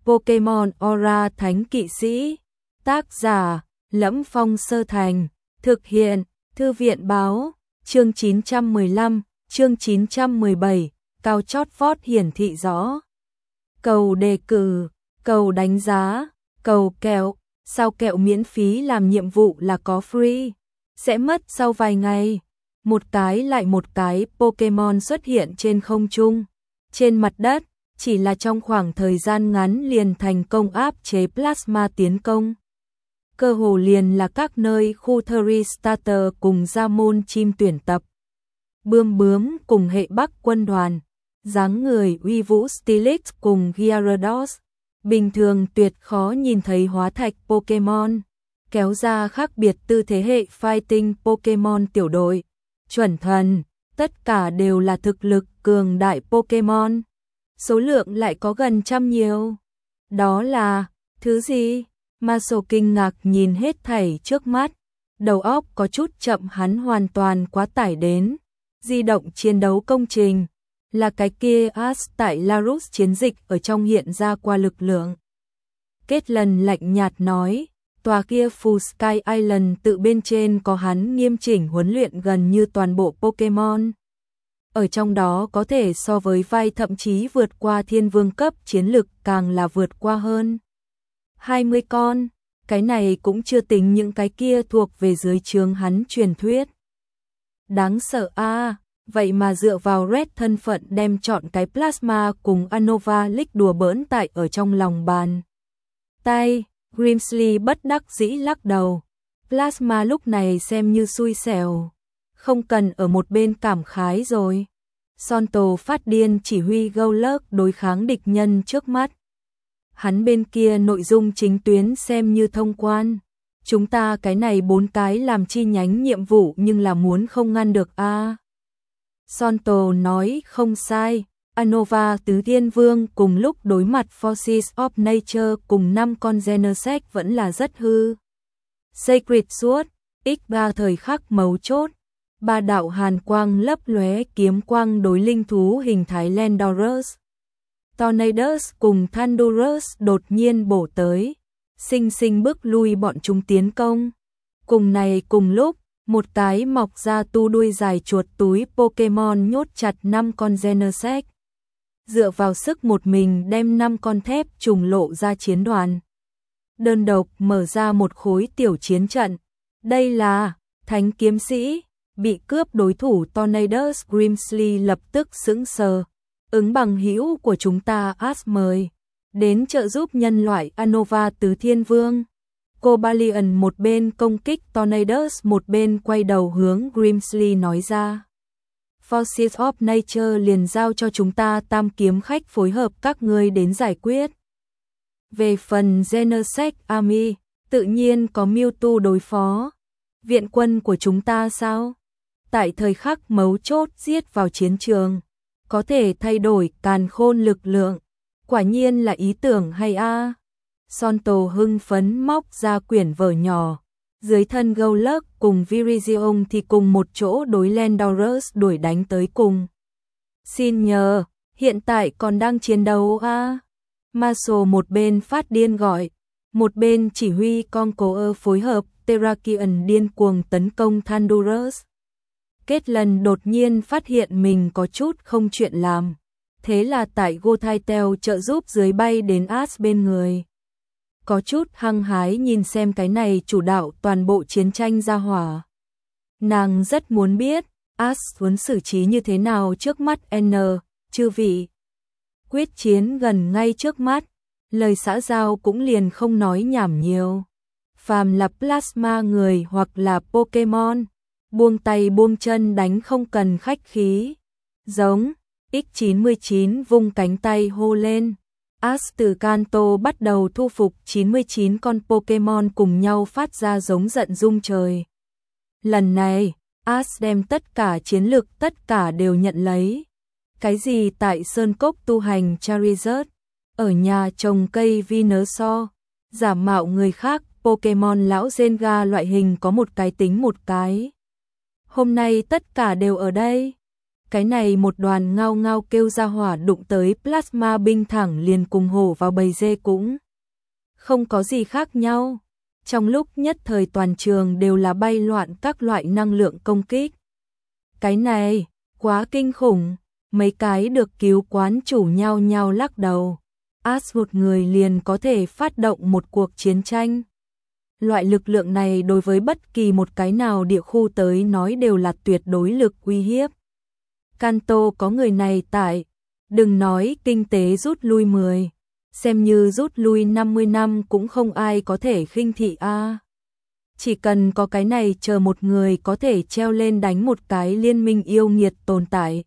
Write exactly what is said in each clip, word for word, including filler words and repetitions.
Pokemon Aura Thánh Kỵ Sĩ. Tác giả: Lẫm Phong Sơ Thành. Thực hiện: Thư viện báo. Chương chín trăm mười lăm, chương chín trăm mười bảy, cao chót vót hiển thị rõ. Cầu đề cử, cầu đánh giá, cầu kẹo, sao kẹo miễn phí làm nhiệm vụ là có free, sẽ mất sau vài ngày. Một cái lại một cái Pokemon xuất hiện trên không trung, trên mặt đất, chỉ là trong khoảng thời gian ngắn liền thành công áp chế Plasma tiến công. Cơ hồ liền là các nơi khu Theory Starter cùng ra môn chim tuyển tập. Bươm bướm cùng hệ Bắc quân đoàn, dáng người uy vũ Steelix cùng Gyarados, bình thường tuyệt khó nhìn thấy hóa thạch Pokemon, kéo ra khác biệt tư thế hệ Fighting Pokemon tiểu đội, chuẩn thần, tất cả đều là thực lực cường đại Pokemon. Số lượng lại có gần trăm nhiều. Đó là thứ gì? Marshall kinh ngạc nhìn hết thảy trước mắt, đầu óc có chút chậm, hắn hoàn toàn quá tải đến. Di động chiến đấu công trình, là cái kia Ash tại Larus chiến dịch ở trong hiện ra qua lực lượng. Kết lần lạnh nhạt nói, tòa kia Full Sky Island tự bên trên có hắn nghiêm chỉnh huấn luyện gần như toàn bộ Pokemon. Ở trong đó có thể so với vai thậm chí vượt qua thiên vương cấp chiến lực, càng là vượt qua hơn hai mươi con, cái này cũng chưa tính những cái kia thuộc về dưới trướng hắn truyền thuyết. Đáng sợ a, à, vậy mà dựa vào Red thân phận đem chọn cái Plasma cùng Unova League đùa bỡn tại ở trong lòng bàn tay. Grimsley bất đắc dĩ lắc đầu. Plasma lúc này xem như xui xẻo, không cần ở một bên cảm khái rồi. Sonto phát điên chỉ huy Golurk đối kháng địch nhân trước mắt. Hắn bên kia nội dung chính tuyến xem như thông quan. Chúng ta cái này bốn cái làm chi nhánh nhiệm vụ nhưng là muốn không ngăn được a. À. Sonto nói không sai. Unova tứ thiên vương cùng lúc đối mặt Forces of Nature cùng năm con Genesect vẫn là rất hư. Sacred Sword, ích ba thời khắc mấu chốt. Ba đạo hàn quang lấp lóe kiếm quang đối linh thú hình thái Landorus, Tornadus cùng Thundurus đột nhiên bổ tới, sinh sinh bước lui bọn chúng tiến công. Cùng này cùng lúc, một cái mọc ra tu đuôi dài chuột túi Pokemon nhốt chặt năm con Genesect. Dựa vào sức một mình đem năm con thép trùng lộ ra chiến đoàn. Đơn độc mở ra một khối tiểu chiến trận. Đây là Thánh Kiếm Sĩ. Bị cướp đối thủ Tornadus. Grimsley lập tức sững sờ. Ứng bằng hữu của chúng ta Ash mời đến trợ giúp nhân loại Unova tứ thiên vương. Cobalion một bên công kích Tornadus, một bên quay đầu hướng Grimsley nói ra. Forces of Nature liền giao cho chúng ta tam kiếm khách phối hợp các ngươi đến giải quyết. Về phần Genesect Army, tự nhiên có Mewtwo đối phó. Viện quân của chúng ta sao? Tại thời khắc mấu chốt giết vào chiến trường, có thể thay đổi càn khôn lực lượng. Quả nhiên là ý tưởng hay a. À. Sonto hưng phấn móc ra quyển vở nhỏ. Dưới thân Golurk cùng Virizion thì cùng một chỗ đối Landorus đuổi đánh tới cùng. Xin nhờ, hiện tại còn đang chiến đấu a. À. Marshall một bên phát điên gọi, một bên chỉ huy Conqueror phối hợp Terrakion điên cuồng tấn công Thundurus. Kết lần đột nhiên phát hiện mình có chút không chuyện làm, thế là tại Gothitelle trợ giúp dưới bay đến Ash bên người. Có chút hăng hái nhìn xem cái này chủ đạo toàn bộ chiến tranh ra hỏa. Nàng rất muốn biết Ash muốn xử trí như thế nào trước mắt N, chư vị. Quyết chiến gần ngay trước mắt, lời xã giao cũng liền không nói nhảm nhiều. Phàm là Plasma người hoặc là Pokemon, buông tay buông chân đánh không cần khách khí. Giống, ích chín mươi chín vung cánh tay hô lên. Ash từ Kanto bắt đầu thu phục chín mươi chín con Pokemon cùng nhau phát ra giống giận rung trời. Lần này, Ash đem tất cả chiến lực tất cả đều nhận lấy. Cái gì tại Sơn Cốc tu hành Charizard, ở nhà trồng cây Venusaur, giả mạo người khác Pokemon lão Gengar loại hình có một cái tính một cái. Hôm nay tất cả đều ở đây. Cái này một đoàn ngao ngao kêu ra hỏa đụng tới plasma binh thẳng liền cùng hổ vào bầy dê cũng không có gì khác nhau. Trong lúc nhất thời toàn trường đều là bay loạn các loại năng lượng công kích. Cái này, quá kinh khủng, mấy cái được cứu quán chủ nhau nhau lắc đầu. As một người liền có thể phát động một cuộc chiến tranh. Loại lực lượng này đối với bất kỳ một cái nào địa khu tới nói đều là tuyệt đối lực uy hiếp. Kanto có người này tại, đừng nói kinh tế rút lui mười, xem như rút lui năm mươi năm cũng không ai có thể khinh thị a. Chỉ cần có cái này chờ một người có thể treo lên đánh một cái liên minh yêu nghiệt tồn tại.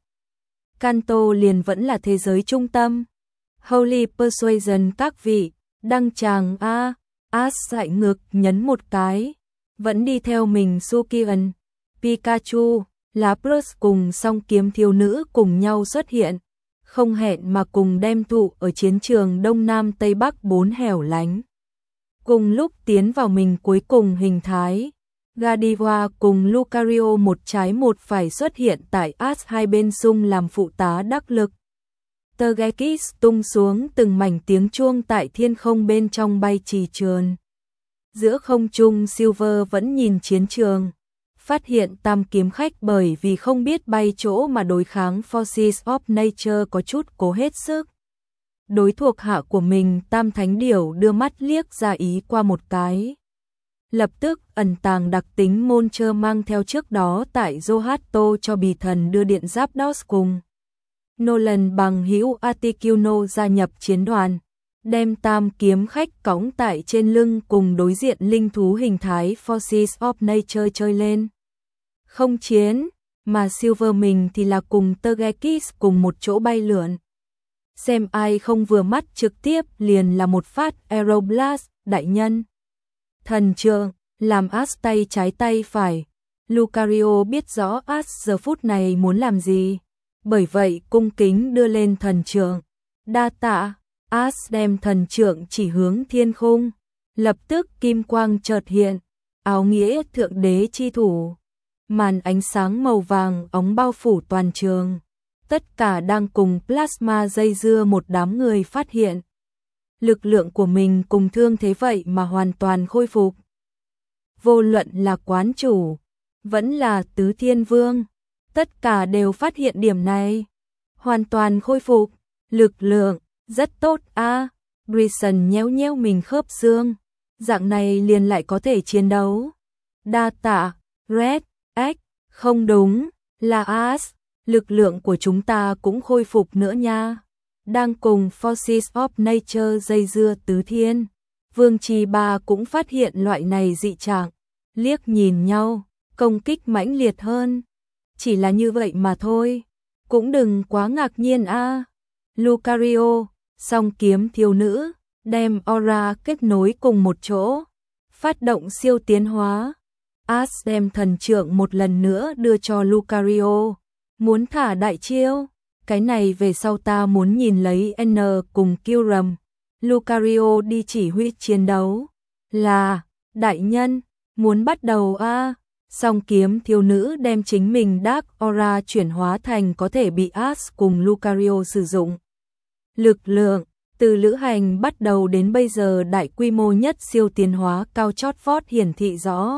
Kanto liền vẫn là thế giới trung tâm. Holy Persuasion các vị, đăng tràng a. As dại ngược nhấn một cái, vẫn đi theo mình Sukian, Pikachu, Lapras cùng song kiếm thiếu nữ cùng nhau xuất hiện, không hẹn mà cùng đem tụ ở chiến trường Đông Nam Tây Bắc bốn hẻo lánh. Cùng lúc tiến vào mình cuối cùng hình thái, Godiva cùng Lucario một trái một phải xuất hiện tại As hai bên xung làm phụ tá đắc lực. Togekiss tung xuống từng mảnh tiếng chuông tại thiên không bên trong bay trì trườn. Giữa không trung Silver vẫn nhìn chiến trường, phát hiện tam kiếm khách bởi vì không biết bay chỗ mà đối kháng Forces of Nature có chút cố hết sức. Đối thuộc hạ của mình Tam Thánh Điểu đưa mắt liếc ra ý qua một cái. Lập tức ẩn tàng đặc tính môn chơ mang theo trước đó tại Zohato cho bì thần đưa điện giáp Dos cùng. Nolan bằng hữu Articuno gia nhập chiến đoàn, đem tam kiếm khách cõng tại trên lưng cùng đối diện linh thú hình thái Forces of Nature chơi lên. Không chiến, mà Silver mình thì là cùng Togekiss cùng một chỗ bay lượn. Xem ai không vừa mắt trực tiếp liền là một phát Aeroblast, đại nhân. Thần trượng, làm As tay trái tay phải. Lucario biết rõ As giờ phút này muốn làm gì. Bởi vậy cung kính đưa lên thần trượng. Đa tạ, As đem thần trượng chỉ hướng thiên khung. Lập tức kim quang chợt hiện, áo nghĩa thượng đế chi thủ. Màn ánh sáng màu vàng óng bao phủ toàn trường. Tất cả đang cùng plasma dây dưa một đám người phát hiện. Lực lượng của mình cùng thương thế vậy mà hoàn toàn khôi phục. Vô luận là quán chủ, vẫn là tứ thiên vương. Tất cả đều phát hiện điểm này. Hoàn toàn khôi phục, lực lượng, rất tốt a. À, Grayson nhéo nhéo mình khớp xương. Dạng này liền lại có thể chiến đấu. Đa tạ, Red, X, không đúng, là As. Lực lượng của chúng ta cũng khôi phục nữa nha. Đang cùng Forces of Nature dây dưa tứ thiên. Vương Trì Ba cũng phát hiện loại này dị trạng. Liếc nhìn nhau, công kích mãnh liệt hơn. Chỉ là như vậy mà thôi. Cũng đừng quá ngạc nhiên a. À. Lucario, song kiếm thiếu nữ, đem aura kết nối cùng một chỗ. Phát động siêu tiến hóa. As đem thần trượng một lần nữa đưa cho Lucario. Muốn thả đại chiêu, cái này về sau ta muốn nhìn lấy N cùng Kyurem. Lucario đi chỉ huy chiến đấu. Là, đại nhân, muốn bắt đầu a. À. Song kiếm thiếu nữ đem chính mình Dark Aura chuyển hóa thành có thể bị As cùng Lucario sử dụng. Lực lượng, từ lữ hành bắt đầu đến bây giờ đại quy mô nhất siêu tiến hóa cao chót vót hiển thị rõ.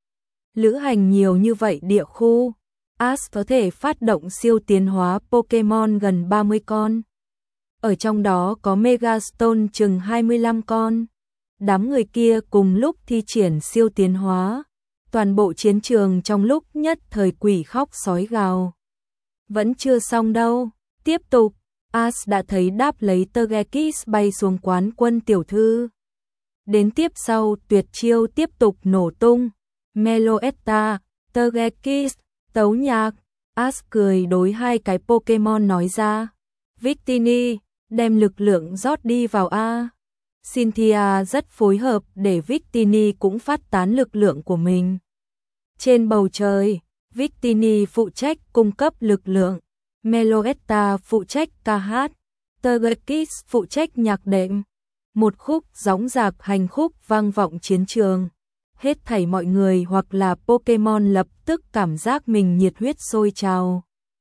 Lữ hành nhiều như vậy địa khu. As có thể phát động siêu tiến hóa Pokemon gần ba mươi con. Ở trong đó có Megastone chừng hai mươi lăm con. Đám người kia cùng lúc thi triển siêu tiến hóa. Toàn bộ chiến trường trong lúc nhất thời quỷ khóc sói gào. Vẫn chưa xong đâu. Tiếp tục, As đã thấy đáp lấy Togekiss bay xuống quán quân tiểu thư. Đến tiếp sau tuyệt chiêu tiếp tục nổ tung. Meloetta, Togekiss, tấu nhạc. As cười đối hai cái Pokemon nói ra. Victini, đem lực lượng rót đi vào A. Cynthia rất phối hợp để Victini cũng phát tán lực lượng của mình. Trên bầu trời, Victini phụ trách cung cấp lực lượng. Meloetta phụ trách ca hát. Togekiss phụ trách nhạc đệm. Một khúc gióng giạc hành khúc vang vọng chiến trường. Hết thảy mọi người hoặc là Pokemon lập tức cảm giác mình nhiệt huyết sôi trào.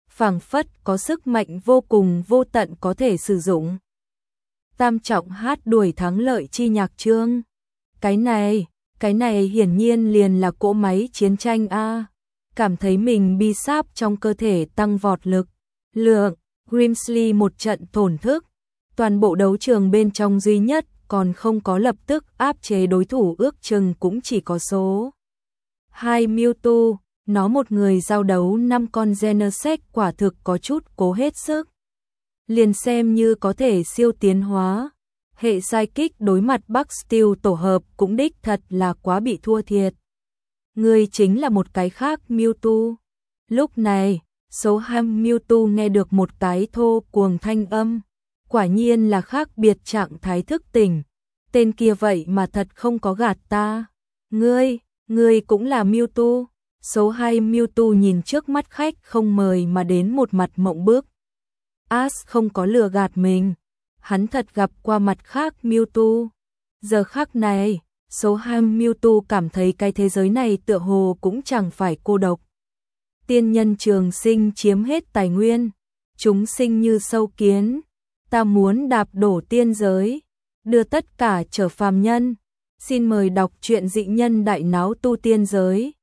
phảng phất có sức mạnh vô cùng vô tận có thể sử dụng. Tam trọng hát đuổi thắng lợi chi nhạc chương. Cái này, cái này hiển nhiên liền là cỗ máy chiến tranh a. Cảm thấy mình bi sáp trong cơ thể tăng vọt lực, lượng, Grimsley một trận thổn thức. Toàn bộ đấu trường bên trong duy nhất còn không có lập tức áp chế đối thủ ước chừng cũng chỉ có số hai Mewtwo, nó một người giao đấu năm con Genesect quả thực có chút cố hết sức. Liền xem như có thể siêu tiến hóa, hệ Psychic đối mặt Bắc Steel tổ hợp cũng đích thật là quá bị thua thiệt. Người chính là một cái khác Mewtwo. Lúc này, số hai Mewtwo nghe được một cái thô cuồng thanh âm. Quả nhiên là khác biệt trạng thái thức tỉnh. Tên kia vậy mà thật không có gạt ta. Ngươi, ngươi cũng là Mewtwo. Số hai Mewtwo nhìn trước mắt khách không mời mà đến một mặt mộng bước. Ash không có lừa gạt mình. Hắn thật gặp qua mặt khác Mewtwo. Giờ khắc này, số hai Mewtwo cảm thấy cái thế giới này tựa hồ cũng chẳng phải cô độc. Tiên nhân trường sinh chiếm hết tài nguyên. Chúng sinh như sâu kiến. Ta muốn đạp đổ tiên giới, đưa tất cả trở phàm nhân. Xin mời đọc truyện Dị Nhân Đại Náo Tu Tiên Giới.